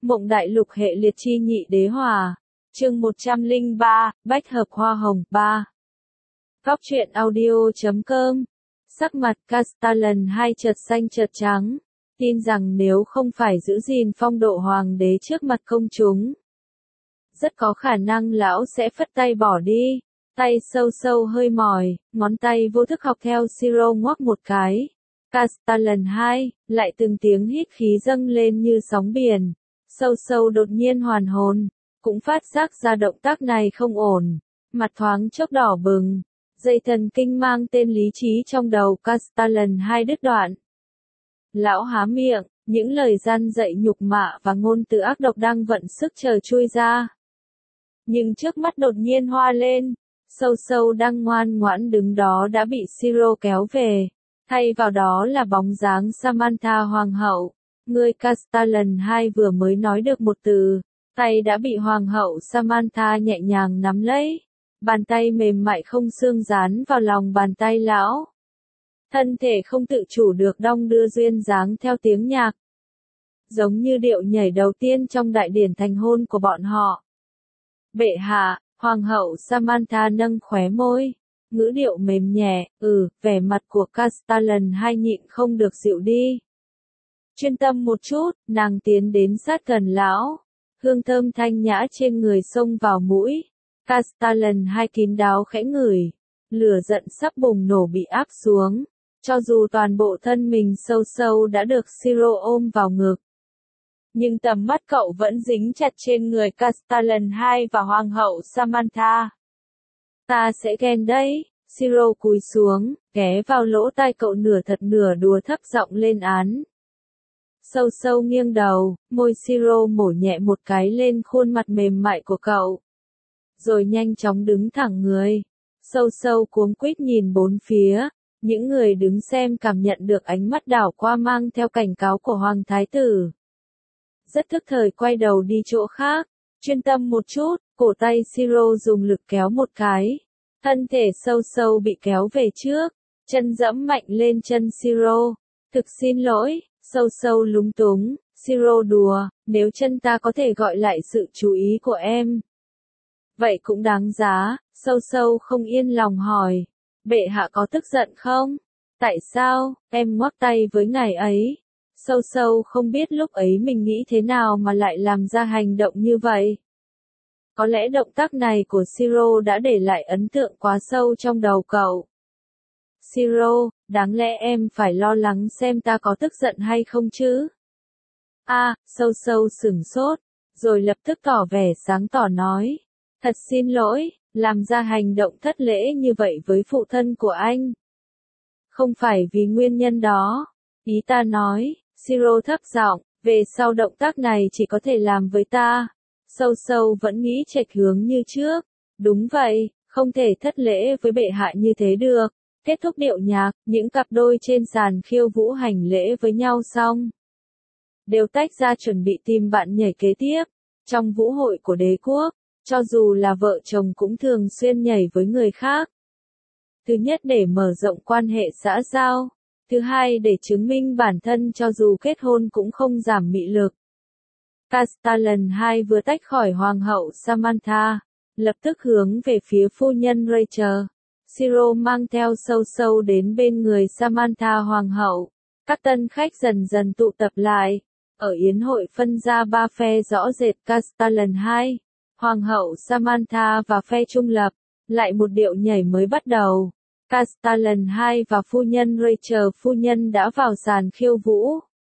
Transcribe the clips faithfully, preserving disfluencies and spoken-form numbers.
Mộng Đại Lục hệ liệt chi nhị đế hòa. Chương một trăm lẻ ba, bách hợp hoa hồng ba. Góc truyện audio chấm com. Sắc mặt Castellan hai chợt xanh chợt trắng, tin rằng nếu không phải giữ gìn phong độ hoàng đế trước mặt công chúng, rất có khả năng lão sẽ phất tay bỏ đi. Tay sâu sâu hơi mỏi, ngón tay vô thức học theo Siro ngoắc một cái. Castellan hai, lại từng tiếng hít khí dâng lên như sóng biển. Sâu sâu đột nhiên hoàn hồn, cũng phát giác ra động tác này không ổn, mặt thoáng chốc đỏ bừng, dây thần kinh mang tên lý trí trong đầu Castellan hai đứt đoạn. Lão há miệng, những lời gian dạy nhục mạ và ngôn từ ác độc đang vận sức chờ chui ra. Nhưng trước mắt đột nhiên hoa lên, sâu sâu đang ngoan ngoãn đứng đó đã bị Siro kéo về, thay vào đó là bóng dáng Samantha hoàng hậu. Người Castellan hai vừa mới nói được một từ, tay đã bị hoàng hậu Samantha nhẹ nhàng nắm lấy, bàn tay mềm mại không xương dán vào lòng bàn tay lão. Thân thể không tự chủ được đong đưa duyên dáng theo tiếng nhạc, giống như điệu nhảy đầu tiên trong đại điển thành hôn của bọn họ. Bệ hạ, hoàng hậu Samantha nâng khóe môi, ngữ điệu mềm nhẹ, ừ, vẻ mặt của Castellan hai nhịn không được dịu đi. Chuyên tâm một chút, nàng tiến đến sát gần lão, hương thơm thanh nhã trên người xông vào mũi. Castellan hai kín đáo khẽ ngửi, lửa giận sắp bùng nổ bị áp xuống, cho dù toàn bộ thân mình sâu sâu đã được Siro ôm vào ngực, nhưng tầm mắt cậu vẫn dính chặt trên người Castellan hai và hoàng hậu Samantha. Ta sẽ ghen đấy. Siro cúi xuống, ghé vào lỗ tai cậu nửa thật nửa đùa thấp giọng lên án. Sâu sâu nghiêng đầu, môi Siro mổ nhẹ một cái lên khuôn mặt mềm mại của cậu, rồi nhanh chóng đứng thẳng người. Sâu sâu cuống quýt nhìn bốn phía, những người đứng xem cảm nhận được ánh mắt đảo qua mang theo cảnh cáo của hoàng thái tử. Rất thức thời quay đầu đi chỗ khác, chuyên tâm một chút, cổ tay Siro dùng lực kéo một cái. Thân thể sâu sâu bị kéo về trước, chân dẫm mạnh lên chân Siro. Thực xin lỗi. Sâu sâu lúng túng, Siro đùa, nếu chân ta có thể gọi lại sự chú ý của em, vậy cũng đáng giá. Sâu sâu không yên lòng hỏi, bệ hạ có tức giận không? Tại sao, em ngoắc tay với ngài ấy? Sâu sâu không biết lúc ấy mình nghĩ thế nào mà lại làm ra hành động như vậy. Có lẽ động tác này của Siro đã để lại ấn tượng quá sâu trong đầu cậu. Siro, đáng lẽ em phải lo lắng xem ta có tức giận hay không chứ? A, à, sâu sâu sửng sốt, rồi lập tức tỏ vẻ sáng tỏ nói. Thật xin lỗi, làm ra hành động thất lễ như vậy với phụ thân của anh. Không phải vì nguyên nhân đó. Ý ta nói, Siro thấp giọng, về sau động tác này chỉ có thể làm với ta. Sâu sâu vẫn nghĩ chệch hướng như trước. Đúng vậy, không thể thất lễ với bệ hạ như thế được. Kết thúc điệu nhạc, những cặp đôi trên sàn khiêu vũ hành lễ với nhau xong, đều tách ra chuẩn bị tìm bạn nhảy kế tiếp. Trong vũ hội của đế quốc, cho dù là vợ chồng cũng thường xuyên nhảy với người khác. Thứ nhất để mở rộng quan hệ xã giao, thứ hai để chứng minh bản thân cho dù kết hôn cũng không giảm mị lực. Castellan hai vừa tách khỏi hoàng hậu Samantha, lập tức hướng về phía phu nhân Rachel. Siro mang theo sâu sâu đến bên người Samantha hoàng hậu. Các tân khách dần dần tụ tập lại. Ở yến hội phân ra ba phe rõ rệt Castellan hai, hoàng hậu Samantha và phe trung lập. Lại một điệu nhảy mới bắt đầu. Castellan hai và phu nhân Rachel phu nhân đã vào sàn khiêu vũ.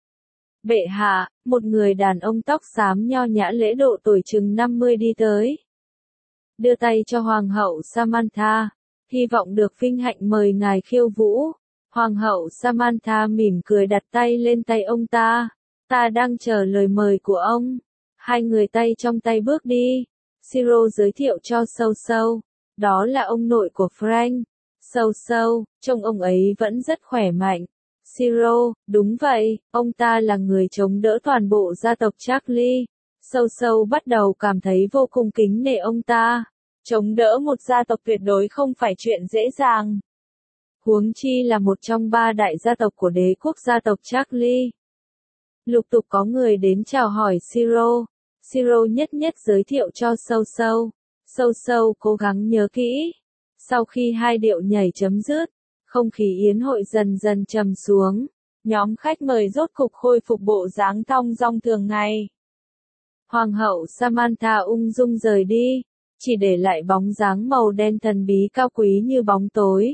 Bệ hạ, một người đàn ông tóc xám nho nhã lễ độ tuổi chừng năm mươi đi tới, đưa tay cho hoàng hậu Samantha. Hy vọng được vinh hạnh mời ngài khiêu vũ. Hoàng hậu Samantha mỉm cười đặt tay lên tay ông ta. Ta đang chờ lời mời của ông. Hai người tay trong tay bước đi. Siro giới thiệu cho sâu sâu. Đó là ông nội của Frank. Sâu sâu, trông ông ấy vẫn rất khỏe mạnh. Siro, đúng vậy, ông ta là người chống đỡ toàn bộ gia tộc Charlie. Sâu sâu bắt đầu cảm thấy vô cùng kính nể ông ta. Chống đỡ một gia tộc tuyệt đối không phải chuyện dễ dàng. Huống chi là một trong ba đại gia tộc của đế quốc gia tộc Charlie. Lục tục có người đến chào hỏi Siro. Siro nhất nhất giới thiệu cho Sâu Sâu. Sâu Sâu cố gắng nhớ kỹ. Sau khi hai điệu nhảy chấm dứt, không khí yến hội dần dần trầm xuống. Nhóm khách mời rốt cục khôi phục bộ dáng thong dong thường ngày. Hoàng hậu Samantha ung dung rời đi, chỉ để lại bóng dáng màu đen thần bí cao quý như bóng tối.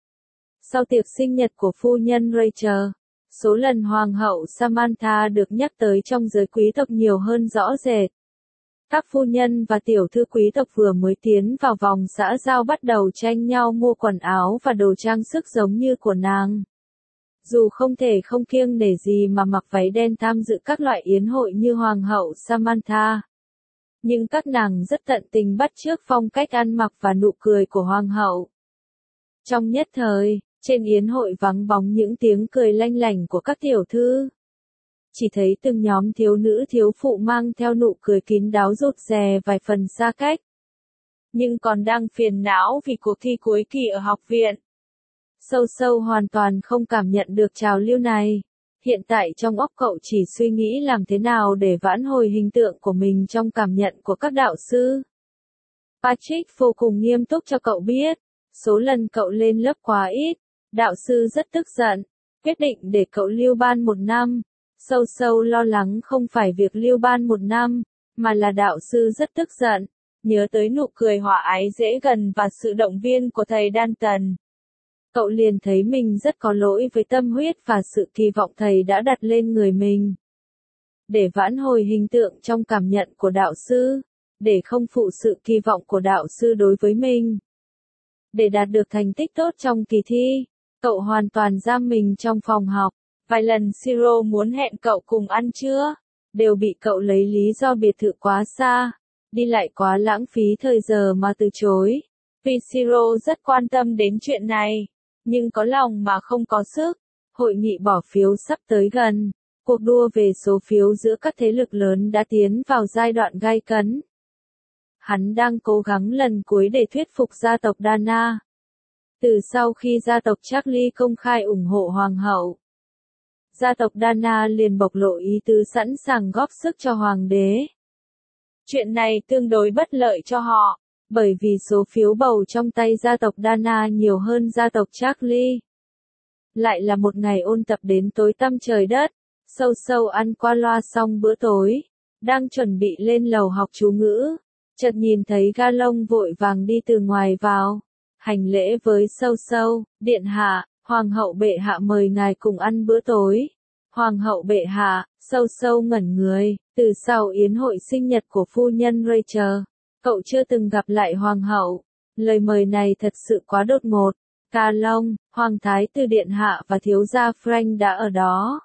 Sau tiệc sinh nhật của phu nhân Rachel, số lần Hoàng hậu Samantha được nhắc tới trong giới quý tộc nhiều hơn rõ rệt. Các phu nhân và tiểu thư quý tộc vừa mới tiến vào vòng xã giao bắt đầu tranh nhau mua quần áo và đồ trang sức giống như của nàng. Dù không thể không kiêng nể gì mà mặc váy đen tham dự các loại yến hội như Hoàng hậu Samantha, nhưng các nàng rất tận tình bắt chước phong cách ăn mặc và nụ cười của Hoàng hậu. Trong nhất thời, trên yến hội vắng bóng những tiếng cười lanh lảnh của các tiểu thư. Chỉ thấy từng nhóm thiếu nữ thiếu phụ mang theo nụ cười kín đáo rụt rè vài phần xa cách. Nhưng còn đang phiền não vì cuộc thi cuối kỳ ở học viện. Sâu Sâu hoàn toàn không cảm nhận được trào lưu này. Hiện tại trong óc cậu chỉ suy nghĩ làm thế nào để vãn hồi hình tượng của mình trong cảm nhận của các đạo sư. Patrick vô cùng nghiêm túc cho cậu biết, số lần cậu lên lớp quá ít, đạo sư rất tức giận, quyết định để cậu lưu ban một năm. Sâu Sâu lo lắng không phải việc lưu ban một năm, mà là đạo sư rất tức giận, nhớ tới nụ cười hòa ái dễ gần và sự động viên của thầy Danton. Cậu liền thấy mình rất có lỗi với tâm huyết và sự kỳ vọng thầy đã đặt lên người mình. Để vãn hồi hình tượng trong cảm nhận của đạo sư, để không phụ sự kỳ vọng của đạo sư đối với mình. Để đạt được thành tích tốt trong kỳ thi, cậu hoàn toàn giam mình trong phòng học. Vài lần Siro muốn hẹn cậu cùng ăn trưa, đều bị cậu lấy lý do biệt thự quá xa, đi lại quá lãng phí thời giờ mà từ chối. Vì Siro rất quan tâm đến chuyện này, nhưng có lòng mà không có sức. Hội nghị bỏ phiếu sắp tới gần, cuộc đua về số phiếu giữa các thế lực lớn đã tiến vào giai đoạn gay cấn. Hắn đang cố gắng lần cuối để thuyết phục gia tộc Dana. Từ sau khi gia tộc Charlie công khai ủng hộ hoàng hậu, gia tộc Dana liền bộc lộ ý tứ sẵn sàng góp sức cho hoàng đế. Chuyện này tương đối bất lợi cho họ, bởi vì số phiếu bầu trong tay gia tộc Dana nhiều hơn gia tộc Charlie. Lại là một ngày ôn tập đến tối tăm trời đất. Sâu Sâu ăn qua loa xong bữa tối, đang chuẩn bị lên lầu học chú ngữ, chợt nhìn thấy Galong vội vàng đi từ ngoài vào, hành lễ với Sâu Sâu. Điện hạ, Hoàng hậu bệ hạ mời ngài cùng ăn bữa tối. Hoàng hậu bệ hạ. Sâu Sâu ngẩn người, từ sau yến hội sinh nhật của phu nhân Rachel, cậu chưa từng gặp lại hoàng hậu. Lời mời này thật sự quá đột ngột. Galong, hoàng thái tử điện hạ và thiếu gia Frank đã ở đó.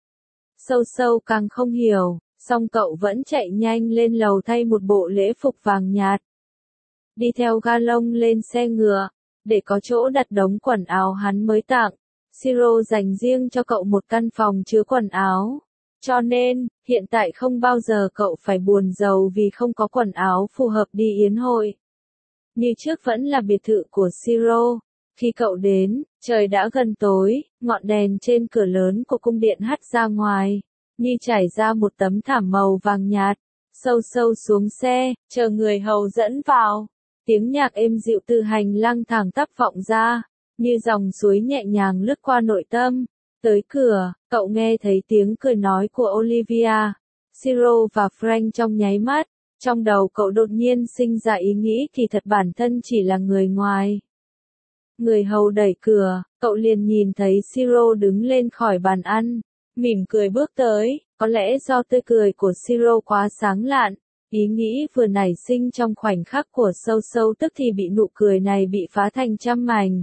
Sâu Sâu càng không hiểu, song cậu vẫn chạy nhanh lên lầu thay một bộ lễ phục vàng nhạt. Đi theo Galong lên xe ngựa, để có chỗ đặt đống quần áo hắn mới tặng. Siro dành riêng cho cậu một căn phòng chứa quần áo. Cho nên, hiện tại không bao giờ cậu phải buồn rầu vì không có quần áo phù hợp đi yến hội. Như trước vẫn là biệt thự của Siro. Khi cậu đến, trời đã gần tối, ngọn đèn trên cửa lớn của cung điện hắt ra ngoài, như trải ra một tấm thảm màu vàng nhạt. Sâu Sâu xuống xe, chờ người hầu dẫn vào. Tiếng nhạc êm dịu từ hành lang thẳng tắp vọng ra, như dòng suối nhẹ nhàng lướt qua nội tâm. Tới cửa, cậu nghe thấy tiếng cười nói của Olivia, Siro và Frank trong nháy mắt. Trong đầu cậu đột nhiên sinh ra ý nghĩ thì thật bản thân chỉ là người ngoài. Người hầu đẩy cửa, cậu liền nhìn thấy Siro đứng lên khỏi bàn ăn, mỉm cười bước tới. Có lẽ do tươi cười của Siro quá sáng lạn, ý nghĩ vừa nảy sinh trong khoảnh khắc của Sâu Sâu tức thì bị nụ cười này bị phá thành trăm mảnh.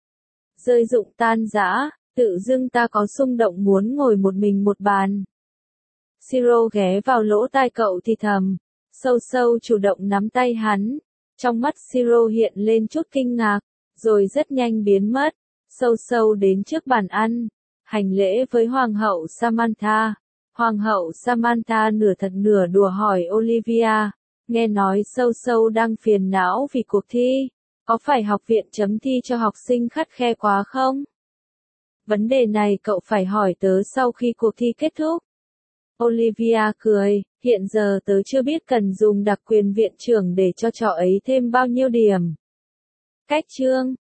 Rơi rụng tan rã, tự dưng ta có xung động muốn ngồi một mình một bàn. Siro ghé vào lỗ tai cậu thì thầm. Sâu Sâu chủ động nắm tay hắn. Trong mắt Siro hiện lên chút kinh ngạc, rồi rất nhanh biến mất. Sâu Sâu đến trước bàn ăn, hành lễ với Hoàng hậu Samantha. Hoàng hậu Samantha nửa thật nửa đùa hỏi Olivia, nghe nói Sâu Sâu đang phiền não vì cuộc thi, có phải học viện chấm thi cho học sinh khắt khe quá không? Vấn đề này cậu phải hỏi tớ sau khi cuộc thi kết thúc. Olivia cười, hiện giờ tớ chưa biết cần dùng đặc quyền viện trưởng để cho trò ấy thêm bao nhiêu điểm. Cách chương